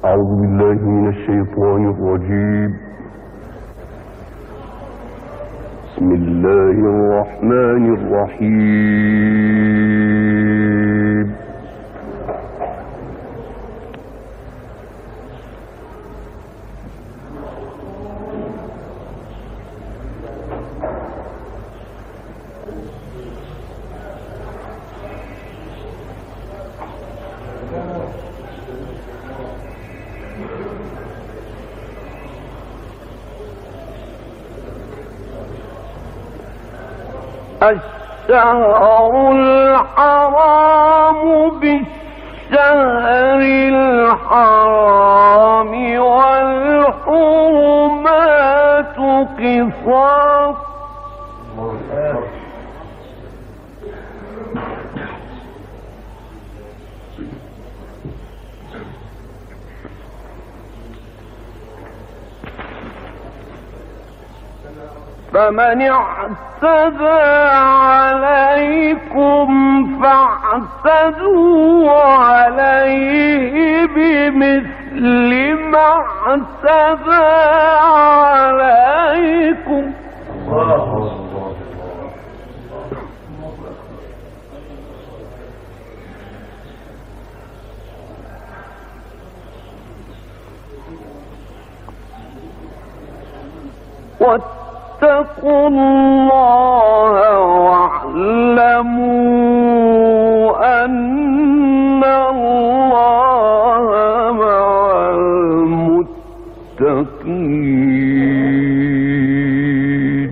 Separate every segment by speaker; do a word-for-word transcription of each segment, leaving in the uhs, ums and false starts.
Speaker 1: أعوذ بالله من الشيطان الرجيم. بسم الله الرحمن الرحيم.
Speaker 2: الشهر الحرام بالشهر الحرام والحرمات قصاص فمن اعتدى عليكم فاعتدوا عليه بمثل ما اعتدى عليكم واتقوا الله واعلموا أن الله مع المتقين.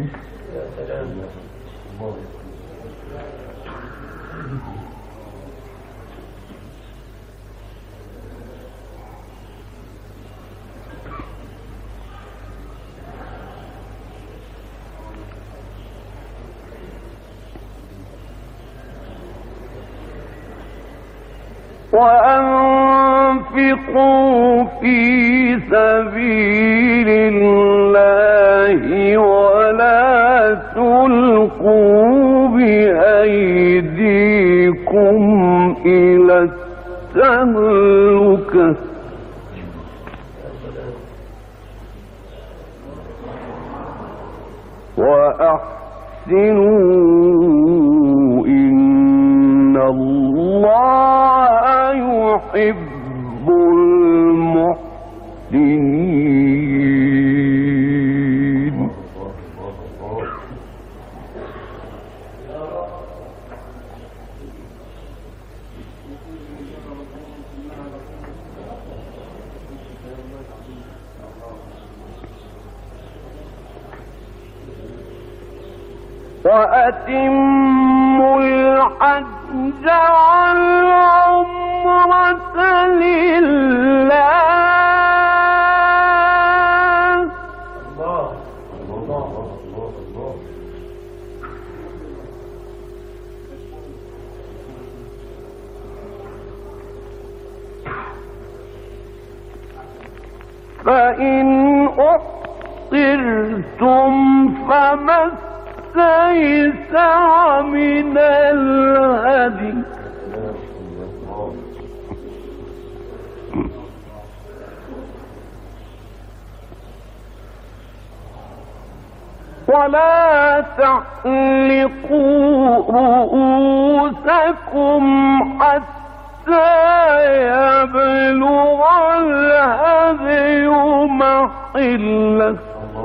Speaker 2: وأنفقوا في سبيل الله ولا تلقوا بأيديكم إلى التهلكة وأحسنوا إن الله يحب المحسنين. وأتموا الحج والعمرة لله فإن أحصرتم فما استيسر من الهدي ولا تحلقوا رؤوسكم حتى يبلغ الهدي محله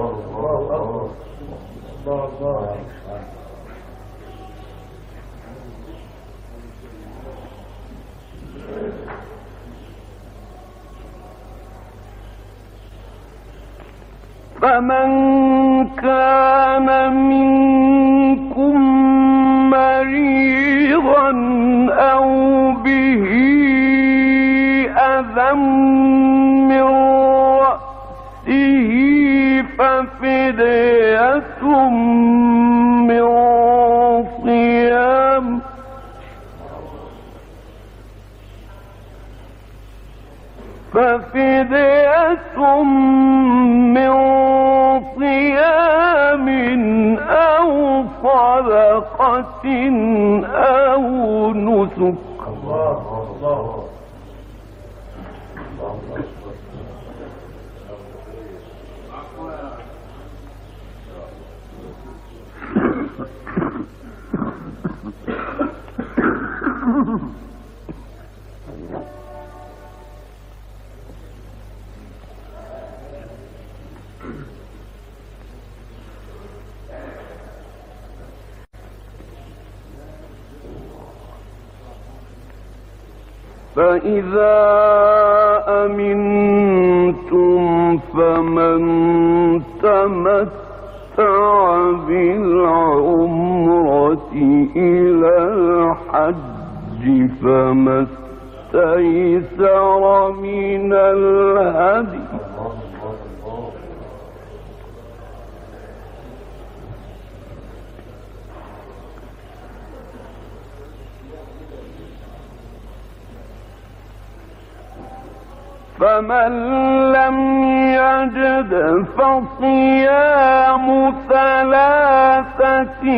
Speaker 2: فمن كان منكم مريضا أو به أذى من رأسه ففدية من صيام ففدية من صيام أو صدقة أو نسك فإذا أمنتم فمن تمتع بالعمرة إلى الحج فما استيسر من الهدي فمن لم يجد فصيام ثلاثة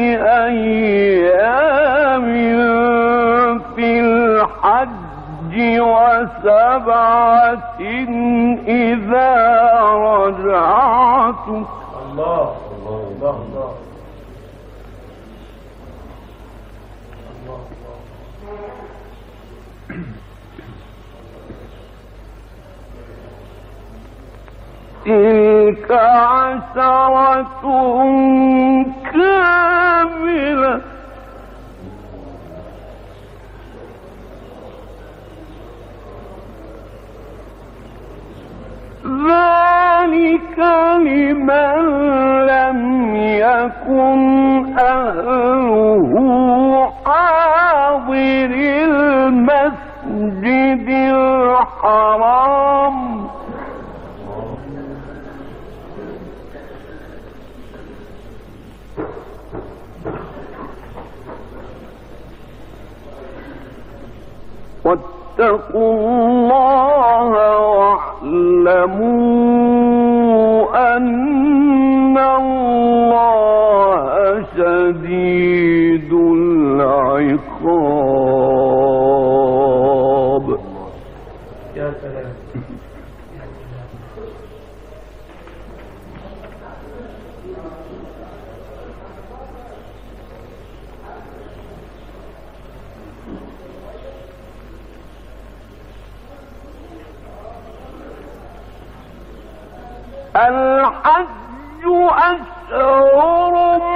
Speaker 2: أيام في الحج وسبعة إذا رجعتم.
Speaker 3: الله الله الله الله
Speaker 2: تلك عشرة كاملة ذلك لمن لم يكن أهله حاضر المسجد الحرام واتقوا الله واعلموا أن الله شديد العقاب.
Speaker 3: يا سلام.
Speaker 2: الحج أشهر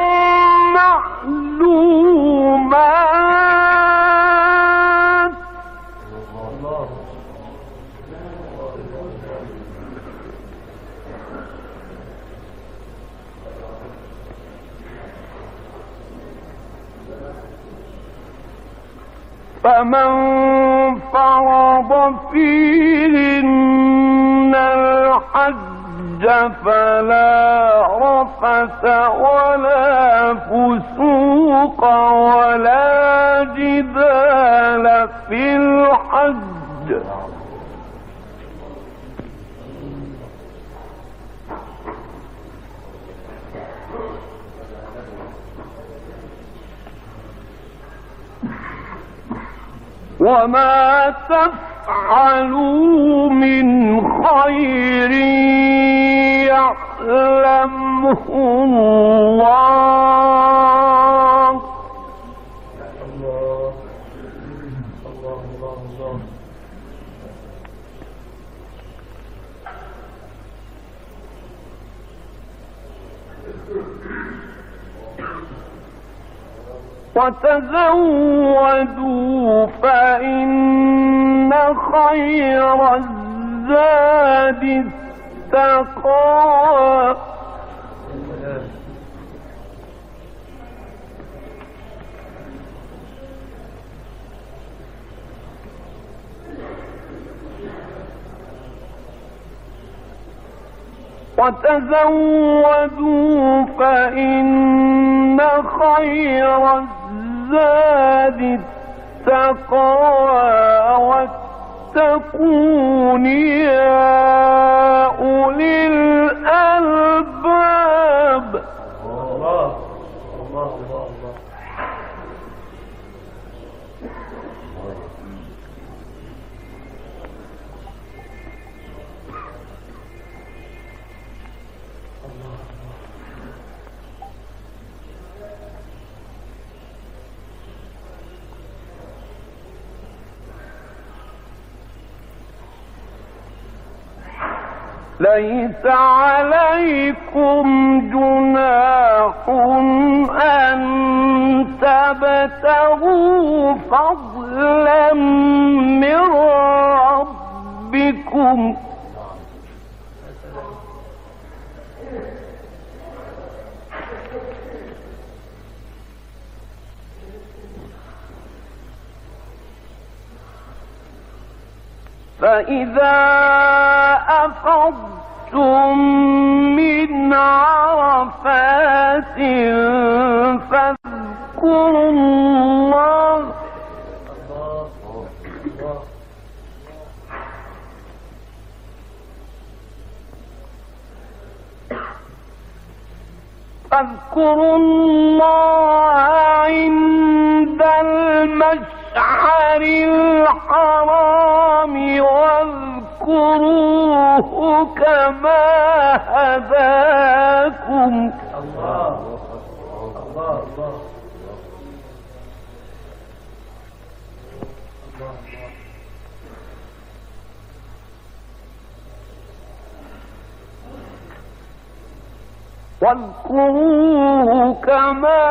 Speaker 2: معلومات فمن فرض فيهن الحج فلا رفث ولا فسوق ولا جدال في الحج وما تفعلوا من خير يعلمه الله.
Speaker 3: الله الله الله الله.
Speaker 2: وتزودوا فإن خير الزاد التقوى وتزودوا فإن خير الزاد التقوى واتقون يا أولي الألباب.
Speaker 3: الله الله الله الله.
Speaker 2: ليس عليكم جناح أن تبتغوا فضلا من ربكم فإذا أفضتم من عرفات فاذكروا الله فاذكروا الله عند المشعر الحرام واذكروه كما هداكم
Speaker 3: الله الله الله
Speaker 2: واذكروه كما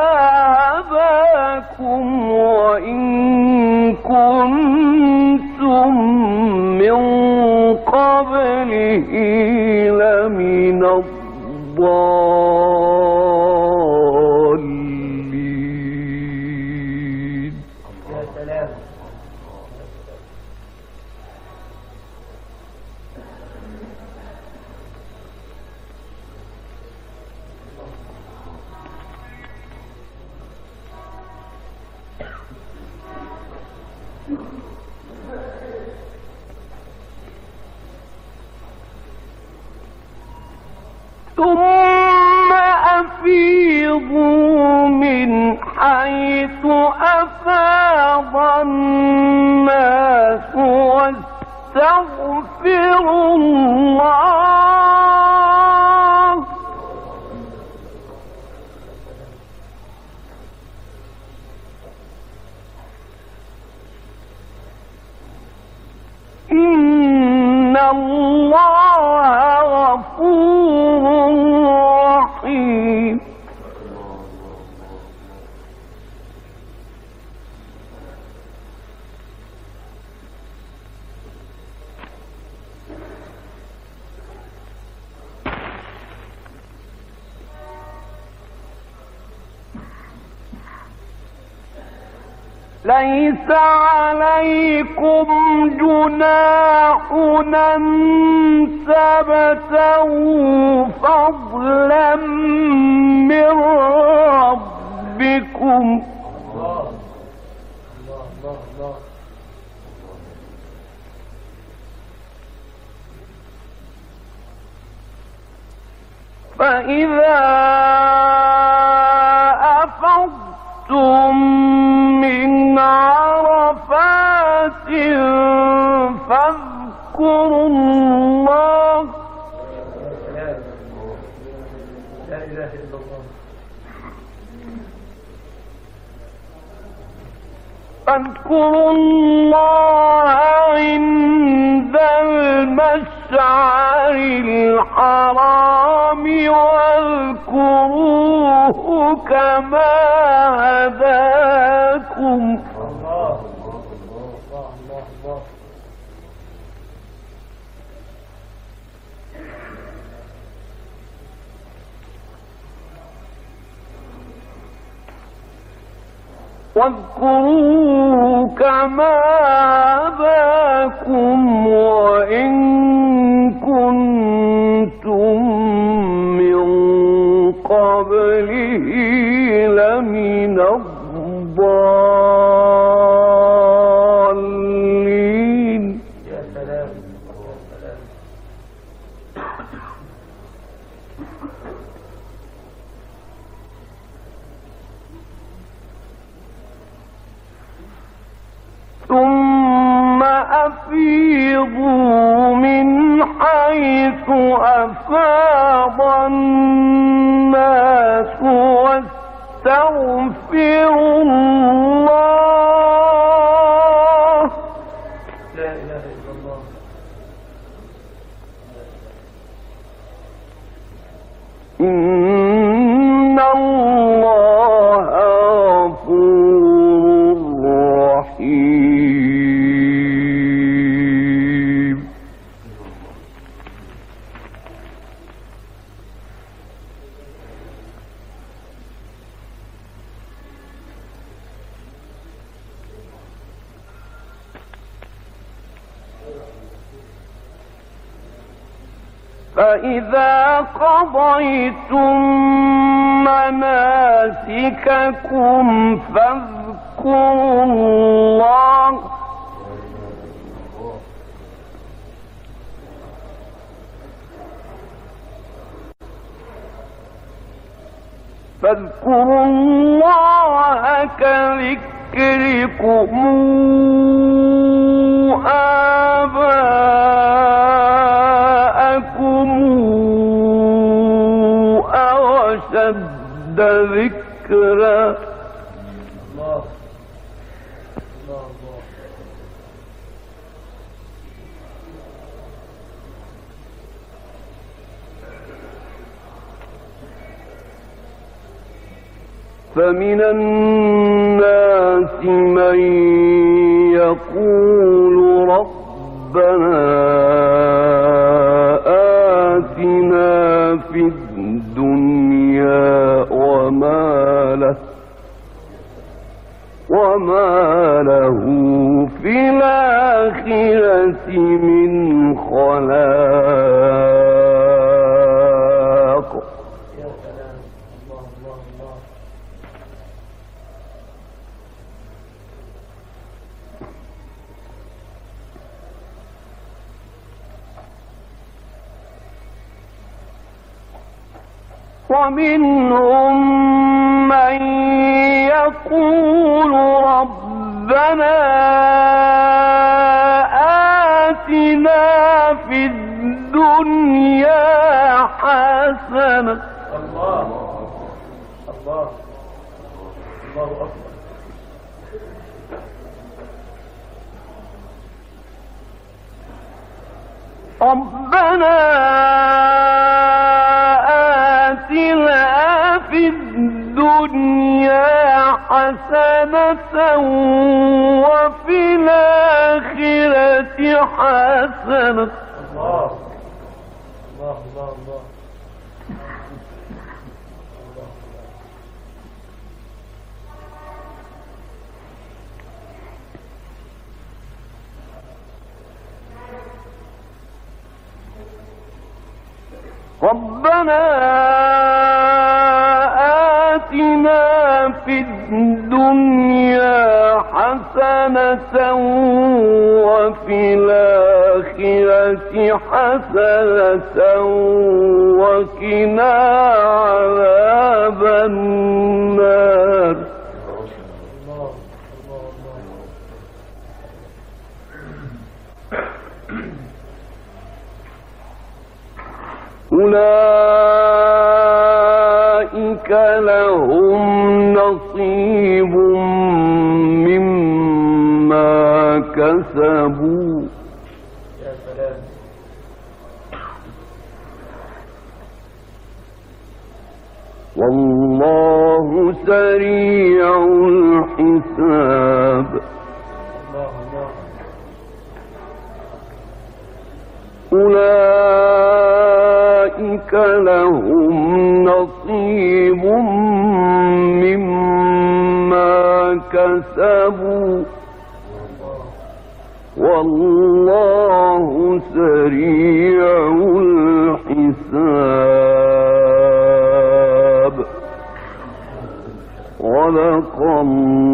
Speaker 2: هداكم وإن كنتم من قبله لمن الضالين.
Speaker 3: يا سلام.
Speaker 2: ثم أفيضوا من حيث أفاض الناس واستغفروا الله إن الله غفور رحيم. ليس عليكم جناح أن تبتغوا فضلا من ربكم
Speaker 3: الله الله الله الله.
Speaker 2: فإذا أفضتم من عرفات فاذكروا الله
Speaker 3: لا إله إلا الله.
Speaker 2: فاذكروا الله عند المشعر الحرام واذكروه كما هداكم
Speaker 3: الله الله الله الله.
Speaker 2: واذكروه كما هداكم وإن كنتم من قبله لمن الضالين.
Speaker 3: يا سلام يا سلام.
Speaker 2: ثم أفيضوا من حيث أفاض الناس واستغفروا الله
Speaker 3: لا إله إلا الله.
Speaker 2: إن الله غفور رحيم. فإذا قضيتم مناسككم فاذكروا الله فاذكروا الله كذكركم آباءكم أو أشد ذكرا.
Speaker 3: الله الله الله.
Speaker 2: فمن الناس من يقول ربنا آتنا في الدنيا وما له وما له في الآخرة من خلاق.
Speaker 3: يا سلام. الله الله الله.
Speaker 2: ومنهم من يقول ربنا آتنا في الدنيا حسنة.
Speaker 3: الله الله الله أكبر.
Speaker 2: ربنا آتنا في الدنيا حسنة وفي الآخرة حسنة.
Speaker 3: الله الله الله الله.
Speaker 2: ربنا آتنا في الدنيا حسنة وفي الآخرة حسنة وقنا عذاب النار.
Speaker 3: الله الله الله.
Speaker 2: أولئك لهم نصيب مما كسبوا.
Speaker 3: يا سلام.
Speaker 2: والله سريع الحساب.
Speaker 3: الله الله.
Speaker 2: أولئك لهم نصيب مما كسبوا والله سريع الحساب. صدق الله